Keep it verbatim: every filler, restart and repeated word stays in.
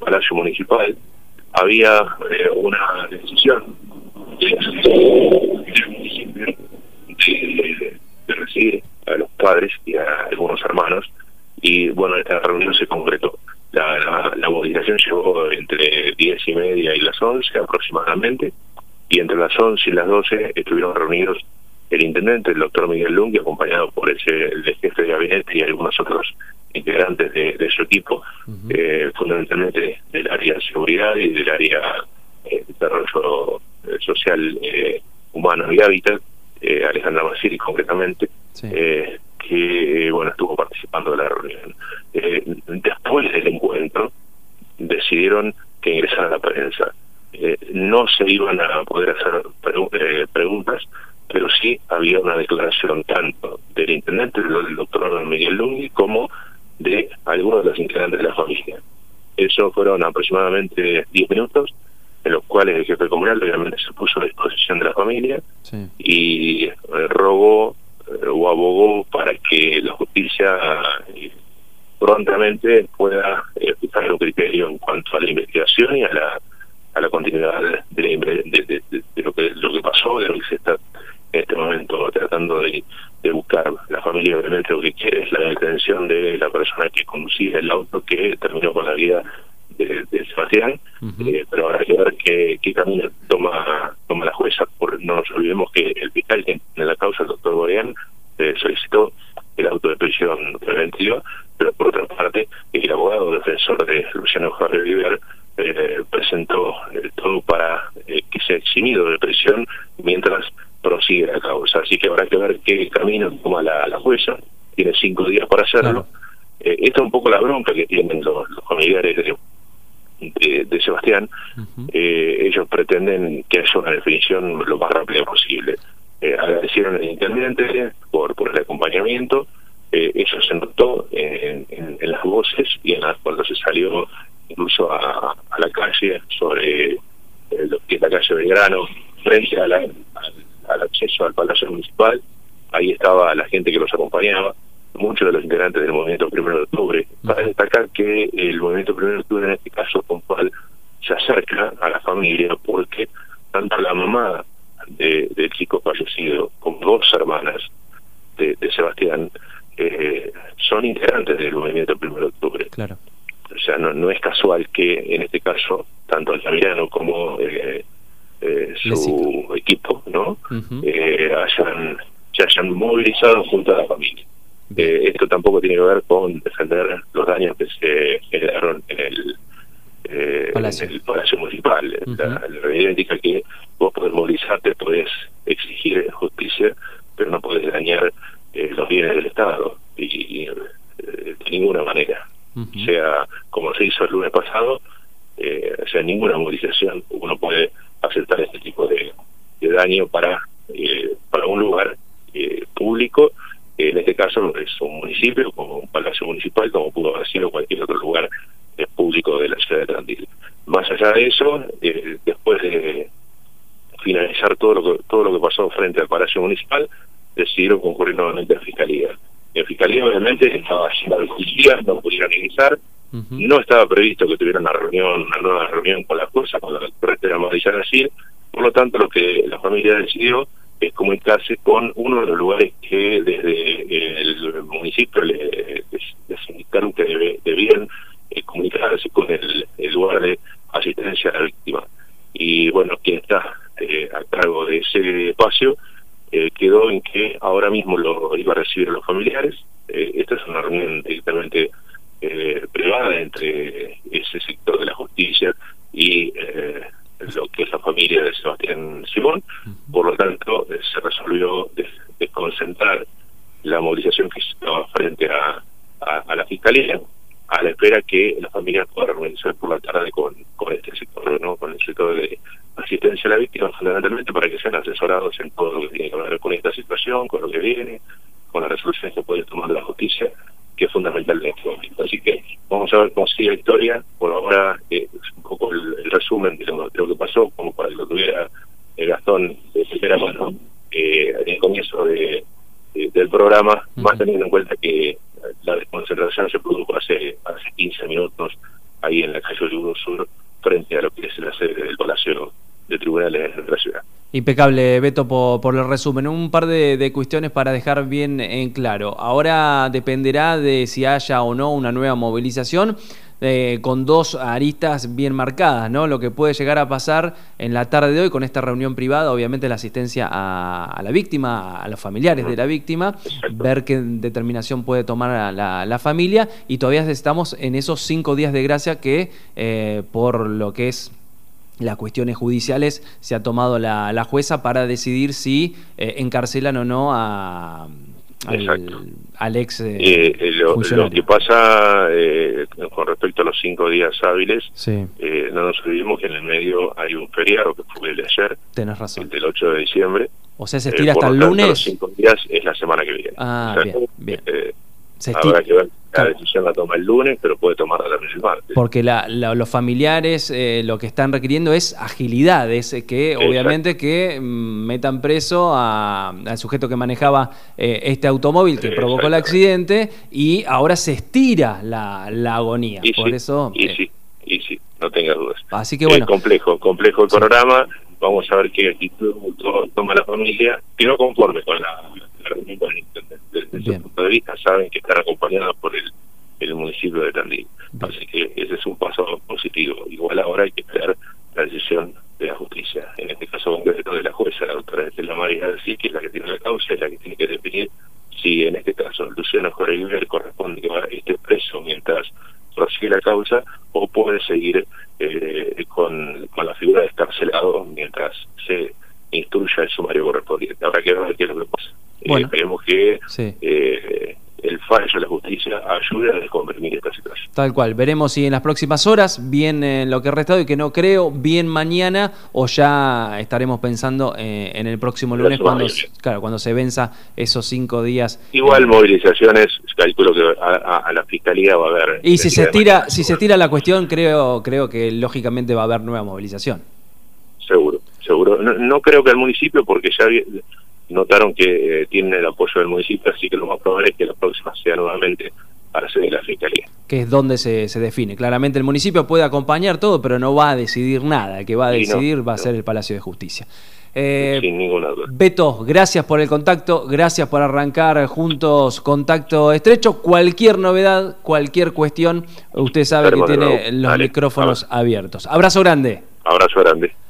Palacio Municipal, había eh, una decisión del municipio de, de recibir a los padres y a algunos hermanos, y bueno, esta reunión se concretó. La, la, la movilización llegó entre diez y media y las once aproximadamente, y entre las once y las doce estuvieron reunidos el intendente, el doctor Miguel Lunghi, acompañado por ese, el jefe de gabinete y algunos otros integrantes de, de su equipo, uh-huh. eh, fundamentalmente del área de seguridad y del área de eh, desarrollo eh, social, eh, humano y hábitat, eh, Alejandra Massiri concretamente, sí. eh, que eh, bueno estuvo participando de la reunión. Eh, después del encuentro decidieron que ingresara la prensa. Eh, no se iban a poder hacer pre eh, preguntas, pero sí había una declaración tanto del intendente, del doctor Miguel Lunghi, como de algunos de los integrantes de la familia. Eso fueron aproximadamente diez minutos, en los cuales el jefe comunal obviamente se puso a disposición de la familia, sí. y eh, rogó eh, o abogó para que la justicia eh, prontamente pueda eh, fijar un criterio en cuanto a la investigación y a la a la continuidad de, la, de, de, de, de lo que lo que pasó, de lo que se está en este momento tratando de, de buscar. La familia obviamente lo que quiere es la detención de la persona que conducía el auto que terminó con la vida de, de Sebastián, uh-huh. eh, pero habrá que ver qué, qué camino toma toma la jueza. Por, no nos olvidemos que el fiscal que en la causa, el doctor Boreán, eh, solicitó el auto de prisión preventiva, pero por otra parte el abogado defensor de Luciano Javier Viver eh, presentó eh, todo para eh, que sea eximido de prisión mientras prosigue la causa. Así que habrá que ver qué camino toma la, la jueza. Tiene cinco días para hacerlo. Claro. Eh, esta es un poco la bronca que tienen los, los familiares de, de, de Sebastián. Uh-huh. eh, ellos pretenden que haya una definición lo más rápida posible. Eh, agradecieron al intendente por, por el acompañamiento. Eh, eso se notó en, en, en las voces y en las, cuando se salió incluso a, a la calle sobre eh, lo que es la calle Belgrano, frente a la, al, al acceso al Palacio Municipal. Ahí estaba la gente que los acompañaba, muchos de los integrantes del Movimiento Primero de Octubre. Para destacar que el Movimiento Primero de Octubre en este caso puntual se acerca a la familia porque tanto la mamá de, del chico fallecido como dos hermanas de, de Sebastián eh, son integrantes del Movimiento Primero de Octubre. Claro. O sea, no, no es casual que en este caso tanto Altamirano como eh, eh, su Lesico. equipo no uh-huh. eh, hayan se hayan movilizado junto a la familia. Eh, esto tampoco tiene que ver con defender los daños que se generaron en el, eh, Palacio. En el Palacio Municipal. Uh-huh. La, la realidad indica que vos podés movilizarte, podés exigir justicia, pero no podés dañar eh, los bienes del Estado y, y eh, de ninguna manera. Uh-huh. O sea, como se hizo el lunes pasado, eh, o sea, ninguna movilización uno puede aceptar este tipo de, de daño para eh, para un lugar eh, público. En este caso es un municipio, como un palacio municipal, como pudo haber sido cualquier otro lugar eh, público de la ciudad de Tandil. Más allá de eso, eh, después de finalizar todo lo que todo lo que pasó frente al palacio municipal, decidieron concurrir nuevamente a la fiscalía. En fiscalía obviamente estaba llena de policías, no pudieron ingresar. Uh-huh. No estaba previsto que tuvieran una reunión, una nueva reunión con la fuerza, con la rectora Marisa Brasil. Por lo tanto, lo que la familia decidió es comunicarse con uno de los lugares que desde el municipio le, les, les indicaron que debe, debían eh, comunicarse con el, el lugar de asistencia a la víctima. Y bueno, quien está eh, a cargo de ese espacio eh, quedó en que ahora mismo lo iba a recibir a los familiares. Eh, esta es una reunión directamente eh, privada entre ese sector de la justicia y eh, lo que es la familia de Sebastián Simón. Por lo tanto, eh, se resolvió desconcentrar la movilización que estaba frente a, a, a la fiscalía, a la espera que la familia pueda reunirse por la tarde con, con este sector, ¿no? Con el sector de asistencia a la víctima, fundamentalmente para que sean asesorados en todo lo que tiene que ver con esta situación, con lo que viene, con las resoluciones que puede tomar la justicia, que es fundamental en este momento. Así que vamos a ver cómo sigue la historia. Por ahora eh, es un poco el, el resumen de lo, de lo que pasó, como para que lo tuviera el Gastón de primera mano eh, en el comienzo de, de, del programa, uh-huh. más teniendo en cuenta que la desconcentración se produjo hace, hace quince minutos ahí en la calle Uruguay. Tribunal Sur frente a lo que es la sede del Palacio de Tribunales de nuestra ciudad. Impecable, Beto, por, por el resumen. Un par de, de cuestiones para dejar bien en claro. Ahora dependerá de si haya o no una nueva movilización, eh, con dos aristas bien marcadas, ¿no? Lo que puede llegar a pasar en la tarde de hoy con esta reunión privada, obviamente la asistencia a, a la víctima, a los familiares de la víctima, Exacto. ver qué determinación puede tomar la, la, la familia, y todavía estamos en esos cinco días de gracia que, eh, por lo que es las cuestiones judiciales, se ha tomado la, la jueza para decidir si eh, encarcelan o no a, al, al ex eh, eh, lo, funcionario. Lo que pasa eh, con respecto a los cinco días hábiles, sí. eh, no nos olvidemos que en el medio hay un feriado que fue el de ayer, tenés razón, el del ocho de diciembre. O sea, se estira eh, hasta el tanto, lunes. Los cinco días es la semana que viene. Ah, o sea, bien, bien. Eh, Se estira. Habrá que ver, la Claro. decisión la toma el lunes, pero puede tomarla también el martes. Porque la, la, los familiares eh, lo que están requiriendo es agilidad, es que Exacto. obviamente que mm, metan preso a, al sujeto que manejaba eh, este automóvil que Eh, provocó el accidente, y ahora se estira la, la agonía. Y Por sí, eso. y eh, sí, y sí, no tengas dudas. Así que bueno. Eh, complejo, complejo el Sí. panorama. Vamos a ver qué actitud to- toma la familia, que no conforme con la, la reunión con el intendente. Desde Bien. su punto de vista saben que están acompañados por el, el municipio de Tandil. Bien. Así que ese es un paso positivo. Igual ahora hay que esperar la decisión de la justicia. En este caso concreto de la jueza, la doctora Estela María García, que es la que tiene la causa, es la que tiene que definir si en este caso Luciano Jorge corresponde que va esté preso mientras prosigue la causa, o puede seguir eh, con, con la figura de escarcelado mientras se instruya el sumario correspondiente. Habrá que ver qué es lo que pasa. Bueno. Eh, esperemos que Sí. eh, el fallo de la justicia ayude a descomprimir esta situación. Tal cual, veremos si en las próximas horas, bien eh, lo que resta hoy, que no creo, bien mañana, o ya estaremos pensando eh, en el próximo La lunes semana cuando, que viene. claro, cuando se venza esos cinco días. Igual eh, movilizaciones, calculo que a, a, a la fiscalía va a haber. y si se el día de estira, mañana, si se seguro. estira la cuestión, creo, creo que lógicamente va a haber nueva movilización. Seguro, seguro. No, no creo que al municipio, porque ya vi- notaron que eh, tienen el apoyo del municipio, así que lo más probable es que la próxima sea nuevamente a la sede de la fiscalía. Que es donde se, se define. Claramente el municipio puede acompañar todo, pero no va a decidir nada. El que va a Y no, decidir va a no. ser el Palacio de Justicia. Eh, Sin ninguna duda. Beto, gracias por el contacto, gracias por arrancar juntos Contacto Estrecho. Cualquier novedad, cualquier cuestión, usted sabe Hermano, que tiene no. los Dale, micrófonos abrazo. abiertos. Abrazo grande. Abrazo grande.